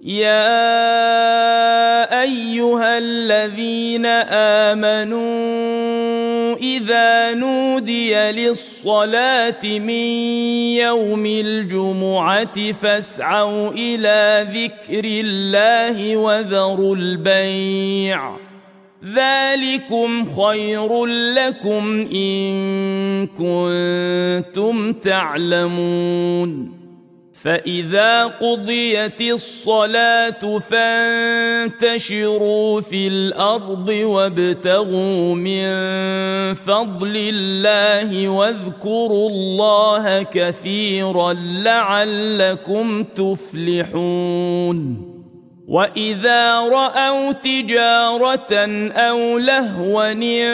يا أيها الذين آمنوا إذا نودي للصلاة من يوم الجمعة فاسعوا إلى ذكر الله وذروا البيع ذلكم خير لكم إن كنتم تعلمون فإذا قضيت الصلاة فانتشروا في الأرض وابتغوا من فضل الله واذكروا الله كثيرا لعلكم تفلحون وإذا رأوا تجارة أو لهوا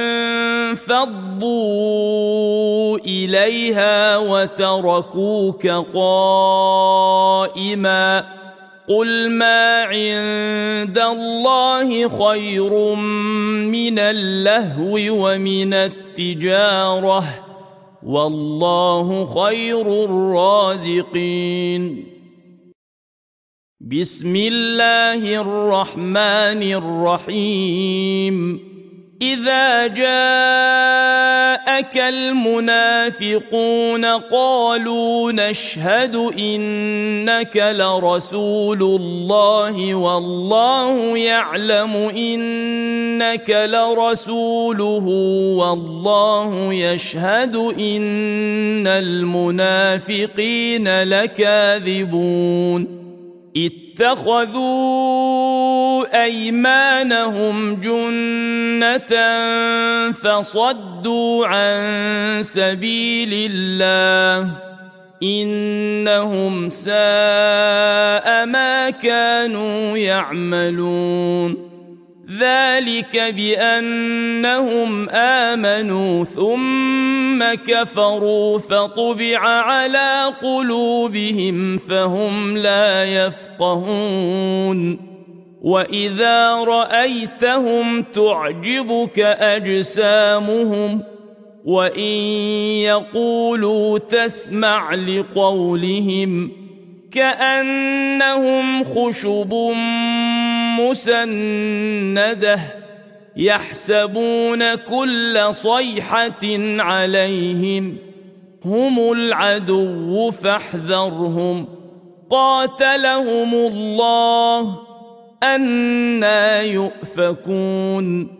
انفضوا إليها وتركوك قائما قل ما عند الله خير من اللهو ومن التجارة والله خير الرازقين بسم الله الرحمن الرحيم إذا جاءك المنافقون قالوا نشهد إنك لرسول الله والله يعلم إنك لرسوله والله يشهد إن المنافقين لكاذبون اتخذوا أيمانهم جنة فصدوا عن سبيل الله إنهم ساء ما كانوا يعملون ذلك بأنهم آمنوا ثم كفروا فطبع على قلوبهم فهم لا يفقهون وإذا رأيتهم تعجبك أجسامهم وإن يقولوا تسمع لقولهم كأنهم خشب مسندة يحسبون كل صيحة عليهم هم العدو فاحذرهم قاتلهم الله أنى يؤفكون